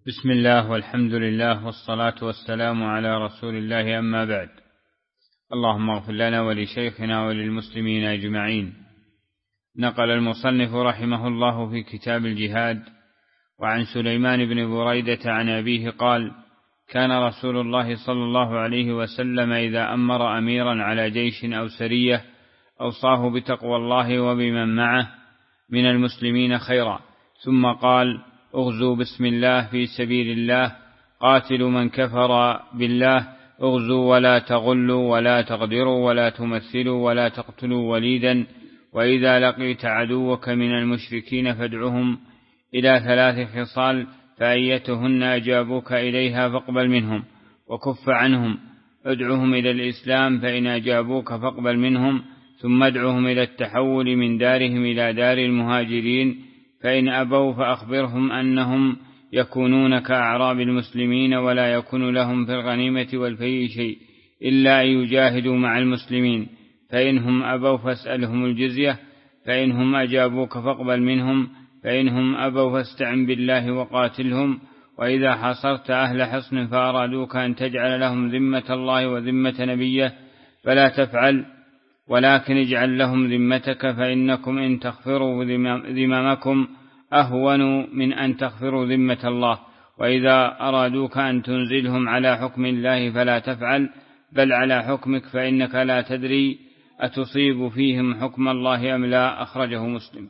بسم الله والحمد لله والصلاة والسلام على رسول الله، أما بعد. اللهم اغفر لنا ولشيخنا وللمسلمين أجمعين. نقل المصنف رحمه الله في كتاب الجهاد وعن سليمان بن بريدة عن أبيه قال: كان رسول الله صلى الله عليه وسلم إذا أمر أميرا على جيش أو سرية أوصاه بتقوى الله وبمن معه من المسلمين خيرا، ثم قال: اغزوا بسم الله في سبيل الله، قاتلوا من كفر بالله، اغزوا ولا تغلوا ولا تغدروا ولا تمثلوا ولا تقتلوا وليدا، وإذا لقيت عدوك من المشركين فادعهم إلى 3 خصال، فأيتهن أجابوك إليها فاقبل منهم وكف عنهم، ادعهم إلى الإسلام فإن أجابوك فاقبل منهم، ثم ادعهم إلى التحول من دارهم إلى دار المهاجرين، فإن أبوا فأخبرهم أنهم يكونون كأعراب المسلمين ولا يكون لهم في الغنيمة والفيء شيء إلا أن يجاهدوا مع المسلمين، فإنهم أبوا فاسألهم الجزية، فإنهم أجابوك فاقبل منهم، فإنهم أبوا فاستعن بالله وقاتلهم، وإذا حاصرت أهل حصن فأرادوك أن تجعل لهم ذمة الله وذمة نبيه فلا تفعل، ولكن اجعل لهم ذمتك، فإنكم إن تغفروا ذممكم أهون من أن تغفروا ذمة الله، وإذا أرادوك أن تنزلهم على حكم الله فلا تفعل، بل على حكمك، فإنك لا تدري أتصيب فيهم حكم الله أم لا. أخرجه مسلم.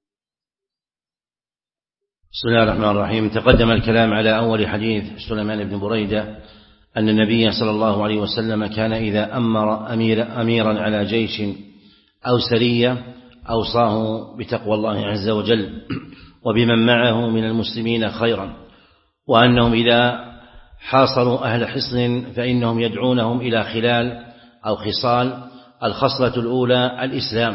بسم الله الرحمن الرحيم. تقدم الكلام على أول حديث سليمان بن بريدة أن النبي صلى الله عليه وسلم كان إذا أمر أميرا على جيش أو سرية أوصاه بتقوى الله عز وجل وبمن معه من المسلمين خيرا، وأنهم إذا حاصروا أهل حصن فإنهم يدعونهم إلى خلال أو خصال. الخصلة الأولى الإسلام،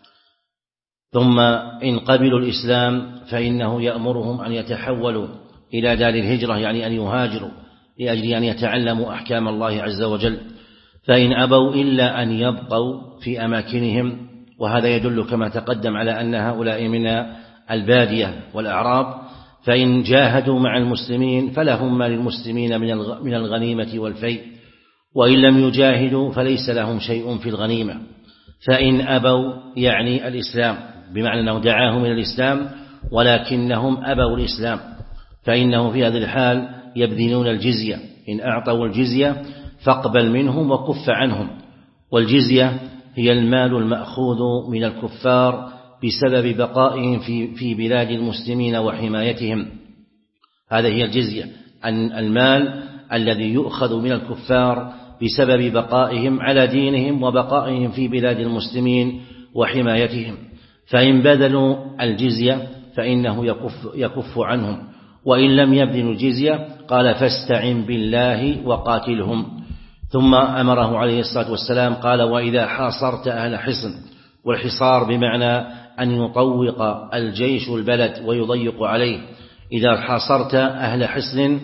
ثم إن قبلوا الإسلام فإنه يأمرهم أن يتحولوا إلى دار الهجرة، يعني أن يهاجروا لأجل أن يتعلموا أحكام الله عز وجل، فإن أبوا إلا أن يبقوا في أماكنهم، وهذا يدل كما تقدم على أن هؤلاء من البادية والأعراب، فإن جاهدوا مع المسلمين فلهم ما للمسلمين من الغنيمة والفيء، وإن لم يجاهدوا فليس لهم شيء في الغنيمة. فإن أبوا يعني الإسلام، بمعنى أنه دعاهم إلى الإسلام ولكنهم أبوا الإسلام، فإنه في هذه الحال يبذلون الجزية. إن أعطوا الجزية فاقبل منهم وكف عنهم، والجزية هي المال المأخوذ من الكفار بسبب بقائهم في بلاد المسلمين وحمايتهم. هذه هي الجزية، أن المال الذي يؤخذ من الكفار بسبب بقائهم على دينهم وبقائهم في بلاد المسلمين وحمايتهم. فإن بذلوا الجزية فإنه يكف عنهم، وإن لم يبذلوا الجزية قال: فاستعن بالله وقاتلهم. ثم أمره عليه الصلاة والسلام قال: وإذا حاصرت أهل حصن، والحصار بمعنى أن يطوق الجيش البلد ويضيق عليه. إذا حاصرت أهل حصن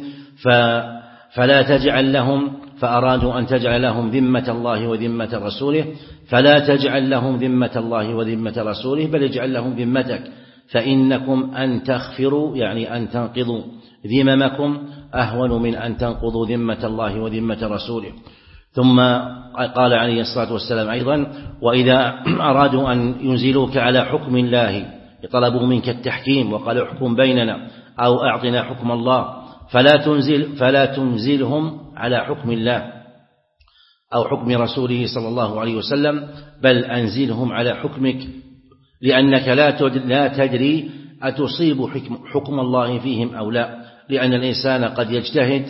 فلا تجعل لهم، فأرادوا أن تجعل لهم ذمة الله وذمة رسوله، فلا تجعل لهم ذمة الله وذمة رسوله، بل اجعل لهم ذمتك، فإنكم أن تغفروا يعني أن تنقضوا ذممكم أهون من أن تنقضوا ذمة الله وذمة رسوله. ثم قال عليه الصلاة والسلام أيضا: وإذا أرادوا أن ينزلوك على حكم الله، طلبوا منك التحكيم وقالوا احكم بيننا أو أعطنا حكم الله، فلا تنزلهم على حكم الله أو حكم رسوله صلى الله عليه وسلم، بل أنزلهم على حكمك، لأنك لا تدري أتصيب حكم الله فيهم أو لا، لأن الإنسان قد يجتهد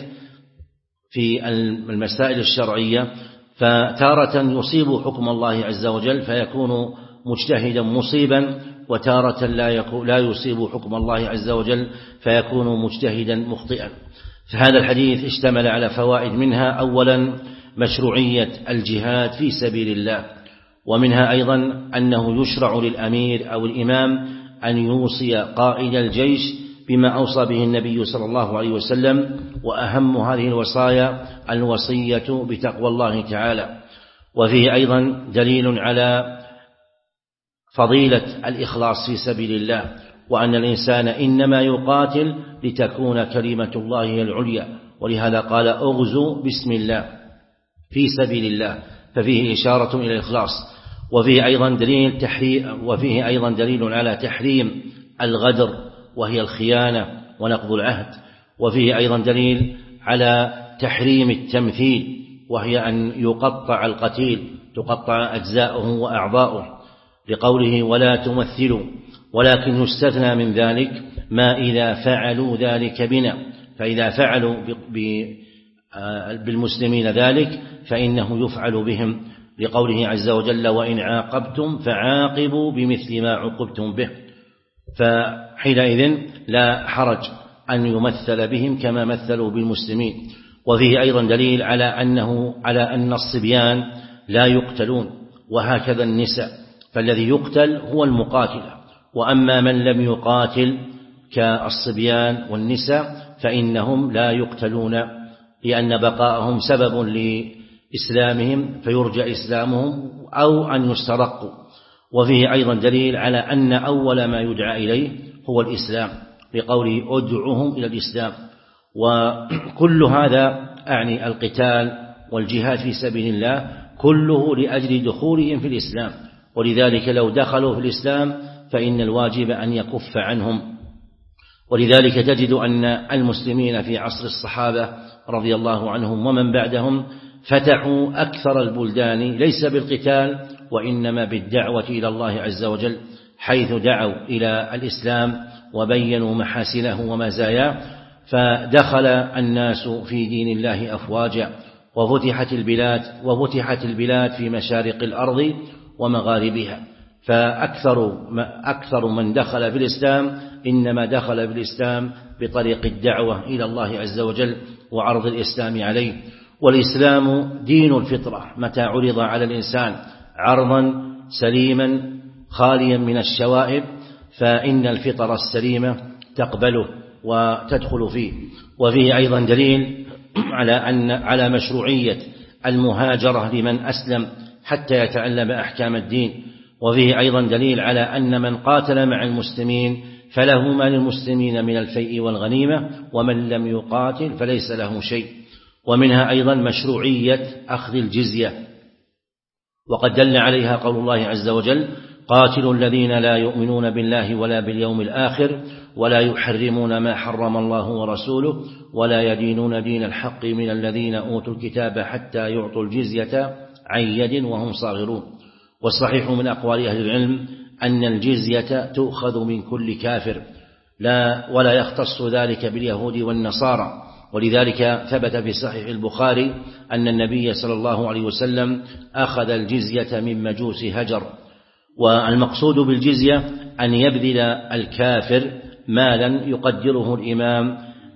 في المسائل الشرعية فتارة يصيب حكم الله عز وجل فيكون مجتهدا مصيبا، وتارة لا يصيب حكم الله عز وجل فيكون مجتهدا مخطئا. فهذا الحديث اشتمل على فوائد، منها أولا مشروعية الجهاد في سبيل الله، ومنها أيضا أنه يشرع للأمير أو الإمام أن يوصي قائد الجيش بما أوصى به النبي صلى الله عليه وسلم، وأهم هذه الوصايا الوصية بتقوى الله تعالى. وفيه أيضا دليل على فضيلة الإخلاص في سبيل الله، وأن الإنسان إنما يقاتل لتكون كلمة الله هي العليا، ولهذا قال أغزوا بسم الله في سبيل الله، ففيه إشارة إلى الإخلاص. وفيه أيضا دليل على تحريم الغدر وهي الخيانة ونقض العهد. وفيه أيضا دليل على تحريم التمثيل، وهي أن يقطع القتيل، تقطع أجزاؤه وأعضاؤه، لقوله ولا تمثلوا، ولكن يستثنى من ذلك ما إذا فعلوا ذلك بنا، فإذا فعلوا بالمسلمين ذلك فإنه يفعل بهم، لقوله عز وجل وإن عاقبتم فعاقبوا بمثل ما عوقبتم به، فحينئذ لا حرج أن يمثل بهم كما مثلوا بالمسلمين. وفيه أيضا دليل على أن الصبيان لا يقتلون، وهكذا النساء، فالذي يقتل هو المقاتل، وأما من لم يقاتل كالصبيان والنساء فإنهم لا يقتلون، لأن بقاءهم سبب لإسلامهم فيرجى إسلامهم أو أن يسترقوا. وفيه أيضا دليل على أن أول ما يدعى إليه هو الإسلام، لقوله أدعوهم إلى الإسلام. وكل هذا أعني القتال والجهاد في سبيل الله كله لأجل دخولهم في الإسلام، ولذلك لو دخلوا في الإسلام فإن الواجب أن يكف عنهم. ولذلك تجد أن المسلمين في عصر الصحابة رضي الله عنهم ومن بعدهم فتحوا أكثر البلدان ليس بالقتال وإنما بالدعوة إلى الله عز وجل، حيث دعوا إلى الإسلام وبينوا محاسنه ومزاياه، فدخل الناس في دين الله أفواجا، وفتحت البلاد في مشارق الأرض ومغاربها. فأكثر من دخل في الإسلام إنما دخل في الإسلام بطريق الدعوة إلى الله عز وجل وعرض الإسلام عليه. والإسلام دين الفطرة، متى عرض على الإنسان عرضا سليما خاليا من الشوائب فإن الفطرة السليمة تقبله وتدخل فيه. وفيه أيضا دليل على مشروعية المهاجرة لمن أسلم حتى يتعلم أحكام الدين. وفيه أيضا دليل على أن من قاتل مع المسلمين فله ما للمسلمين من الفيء والغنيمة، ومن لم يقاتل فليس له شيء. ومنها أيضا مشروعية أخذ الجزية، وقد دل عليها قول الله عز وجل قاتلوا الذين لا يؤمنون بالله ولا باليوم الآخر ولا يحرمون ما حرم الله ورسوله ولا يدينون دين الحق من الذين أوتوا الكتاب حتى يعطوا الجزية عن يد وهم صاغرون. والصحيح من أقوال أهل العلم أن الجزية تؤخذ من كل كافر، ولا يختص ذلك باليهود والنصارى. ولذلك ثبت في صحيح البخاري أن النبي صلى الله عليه وسلم أخذ الجزية من مجوس هجر. والمقصود بالجزية أن يبذل الكافر مالا يقدره الإمام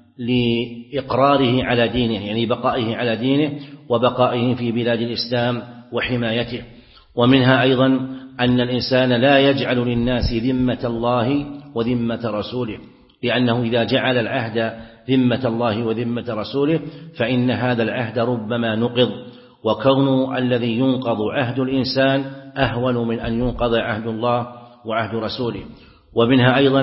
لإقراره على دينه، يعني بقائه على دينه وبقائه في بلاد الإسلام وحمايته. ومنها أيضا أن الإنسان لا يجعل للناس ذمة الله وذمة رسوله، لأنه إذا جعل العهد ذمة الله وذمة رسوله فإن هذا العهد ربما نقض، وكون الذي ينقض عهد الإنسان أهون من أن ينقض عهد الله وعهد رسوله. ومنها أيضا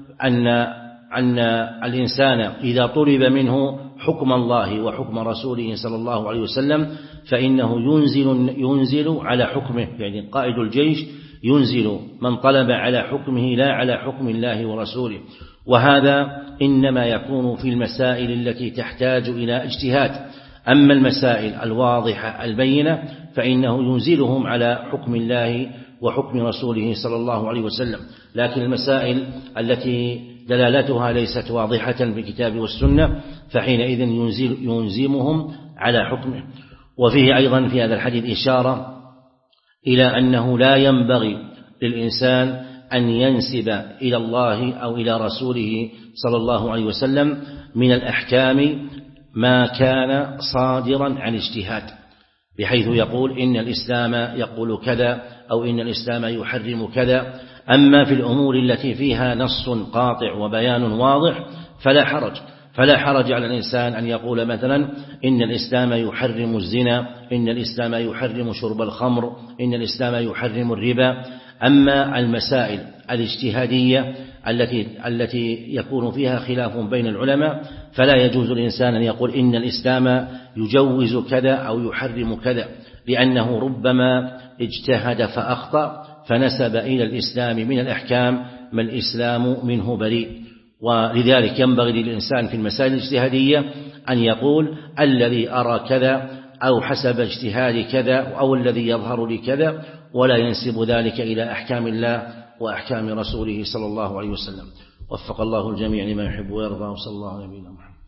أن الإنسان إذا طلب منه حكم الله وحكم رسوله صلى الله عليه وسلم فإنه ينزل على حكمه، يعني قائد الجيش ينزل من طلب على حكمه لا على حكم الله ورسوله. وهذا إنما يكون في المسائل التي تحتاج إلى اجتهاد، أما المسائل الواضحة البينة فإنه ينزلهم على حكم الله وحكم رسوله صلى الله عليه وسلم. لكن المسائل التي دلالتها ليست واضحة في الكتاب والسنة فحينئذ ينزمهم على حكمه. وفيه أيضا في هذا الحديث إشارة إلى أنه لا ينبغي للإنسان أن ينسب إلى الله أو إلى رسوله صلى الله عليه وسلم من الأحكام ما كان صادرا عن اجتهاد، بحيث يقول إن الإسلام يقول كذا أو إن الإسلام يحرم كذا. أما في الأمور التي فيها نص قاطع وبيان واضح فلا حرج على الإنسان أن يقول مثلا إن الإسلام يحرم الزنا، إن الإسلام يحرم شرب الخمر، إن الإسلام يحرم الربا. أما المسائل الاجتهادية التي يكون فيها خلاف بين العلماء، فلا يجوز الإنسان أن يقول إن الإسلام يجوز كذا أو يحرم كذا، لأنه ربما اجتهد فأخطأ فنسب إلى الإسلام من الأحكام ما الإسلام منه بريء. ولذلك ينبغي للإنسان في المسائل الاجتهادية أن يقول الذي أرى كذا أو حسب اجتهادي كذا أو الذي يظهر لي كذا، ولا ينسب ذلك إلى أحكام الله وأحكام رسوله صلى الله عليه وسلم. وفق الله الجميع لما يحب ويرضى، وصلى الله على نبينا محمد.